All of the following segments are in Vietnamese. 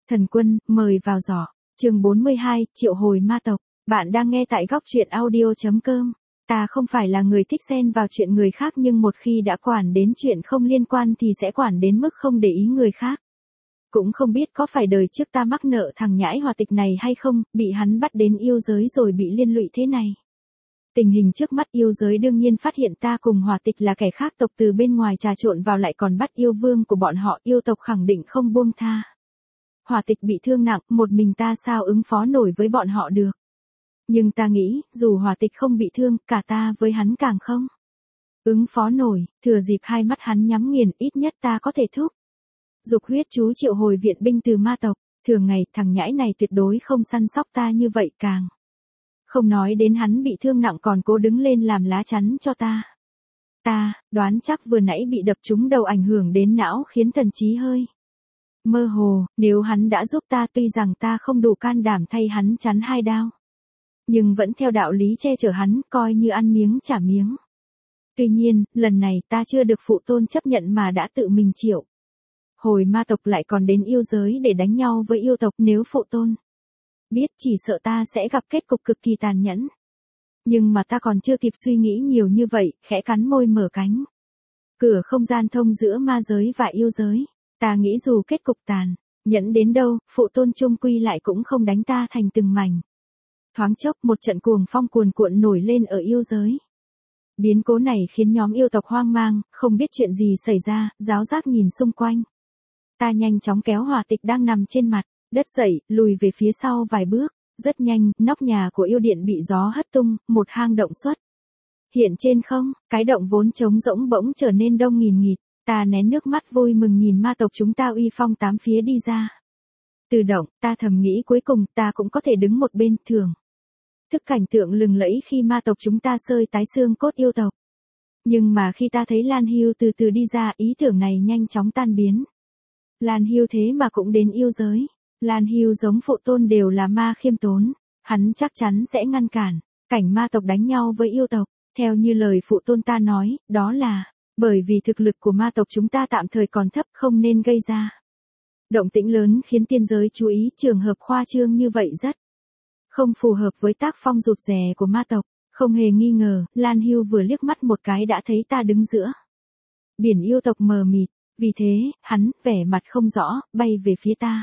Thần Quân, mời vào giỏ. Chương 42, triệu hồi ma tộc. Bạn đang nghe tại góc truyện audio.com. Ta không phải là người thích xen vào chuyện người khác, nhưng một khi đã quản đến chuyện không liên quan thì sẽ quản đến mức không để ý người khác. Cũng không biết có phải đời trước ta mắc nợ thằng nhãi Hòa Tịch này hay không, bị hắn bắt đến yêu giới rồi bị liên lụy thế này. Tình hình trước mắt yêu giới đương nhiên phát hiện ta cùng Hòa Tịch là kẻ khác tộc từ bên ngoài trà trộn vào, lại còn bắt yêu vương của bọn họ, yêu tộc khẳng định không buông tha. Hòa Tịch bị thương nặng, một mình ta sao ứng phó nổi với bọn họ được. Nhưng ta nghĩ, dù Hòa Tịch không bị thương, cả ta với hắn càng không ứng phó nổi. Thừa dịp hai mắt hắn nhắm nghiền, ít nhất ta có thể thúc dục huyết chú triệu hồi viện binh từ ma tộc. Thường ngày thằng nhãi này tuyệt đối không săn sóc ta như vậy, càng không nói đến hắn bị thương nặng còn cố đứng lên làm lá chắn cho ta. Ta đoán chắc vừa nãy bị đập trúng đầu ảnh hưởng đến não, khiến thần trí hơi mơ hồ. Nếu hắn đã giúp ta, tuy rằng ta không đủ can đảm thay hắn chắn hai đao, nhưng vẫn theo đạo lý che chở hắn, coi như ăn miếng trả miếng. Tuy nhiên, lần này ta chưa được phụ tôn chấp nhận mà đã tự mình triệu hồi ma tộc, lại còn đến yêu giới để đánh nhau với yêu tộc. Nếu phụ tôn biết, chỉ sợ ta sẽ gặp kết cục cực kỳ tàn nhẫn. Nhưng mà ta còn chưa kịp suy nghĩ nhiều như vậy, khẽ cắn môi mở cánh cửa không gian thông giữa ma giới và yêu giới. Ta nghĩ dù kết cục tàn nhẫn đến đâu, phụ tôn chung quy lại cũng không đánh ta thành từng mảnh. Thoáng chốc một trận cuồng phong cuồn cuộn nổi lên ở yêu giới. Biến cố này khiến nhóm yêu tộc hoang mang, không biết chuyện gì xảy ra, ráo rác nhìn xung quanh. Ta nhanh chóng kéo Hòa Tịch đang nằm trên mặt đất dậy, lùi về phía sau vài bước. Rất nhanh, nóc nhà của yêu điện bị gió hất tung, một hang động xuất hiện trên không. Cái động vốn trống rỗng bỗng trở nên đông nghìn nghịt. Ta nén nước mắt vui mừng nhìn ma tộc chúng ta uy phong tám phía đi ra từ động. Ta thầm nghĩ cuối cùng ta cũng có thể đứng một bên thưởng thức cảnh tượng lừng lẫy khi ma tộc chúng ta sơi tái xương cốt yêu tộc. Nhưng mà khi ta thấy Lan Hưu từ từ đi ra, ý tưởng này nhanh chóng tan biến. Lan Hưu thế mà cũng đến yêu giới. Lan Hưu giống phụ tôn đều là ma khiêm tốn, hắn chắc chắn sẽ ngăn cản cảnh ma tộc đánh nhau với yêu tộc. Theo như lời phụ tôn ta nói, đó là bởi vì thực lực của ma tộc chúng ta tạm thời còn thấp, không nên gây ra động tĩnh lớn khiến tiên giới chú ý. Trường hợp khoa trương như vậy rất không phù hợp với tác phong rụt rè của ma tộc. Không hề nghi ngờ, Lan Hưu vừa liếc mắt một cái đã thấy ta đứng giữa biển yêu tộc mờ mịt. Vì thế, hắn, vẻ mặt không rõ, bay về phía ta.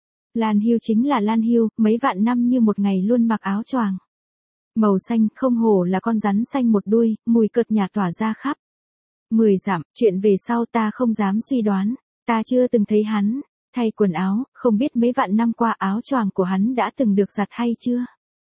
Lan Hưu chính là Lan Hưu, mấy vạn năm như một ngày luôn mặc áo choàng màu xanh, không hổ là con rắn xanh một đuôi, mùi cợt nhạt tỏa ra khắp 10 dặm. Chuyện về sau ta không dám suy đoán, ta chưa từng thấy hắn thay quần áo, không biết mấy vạn năm qua áo choàng của hắn đã từng được giặt hay chưa.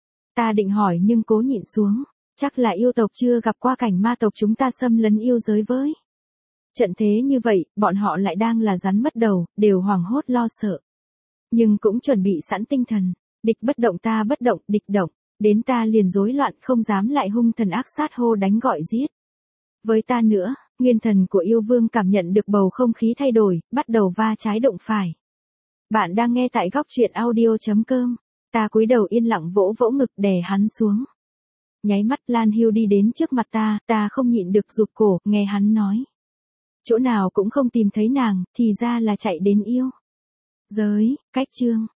Ta định hỏi nhưng cố nhịn xuống, chắc là yêu tộc chưa gặp qua cảnh ma tộc chúng ta xâm lấn yêu giới với trận thế như vậy, bọn họ lại đang là rắn mất đầu, đều hoảng hốt lo sợ. Nhưng cũng chuẩn bị sẵn tinh thần, địch bất động ta bất động, địch động đến ta liền rối loạn, không dám lại hung thần ác sát hô đánh gọi giết với ta nữa. Nguyên thần của yêu vương cảm nhận được bầu không khí thay đổi, bắt đầu va trái động phải. Bạn đang nghe tại góc truyện audio.com. Ta cúi đầu yên lặng vỗ vỗ ngực đè hắn xuống. Nháy mắt Lan Hưu đi đến trước mặt ta không nhịn được rụt cổ, nghe hắn nói. Chỗ nào cũng không tìm thấy nàng, thì ra là chạy đến yêu giới. Cách chương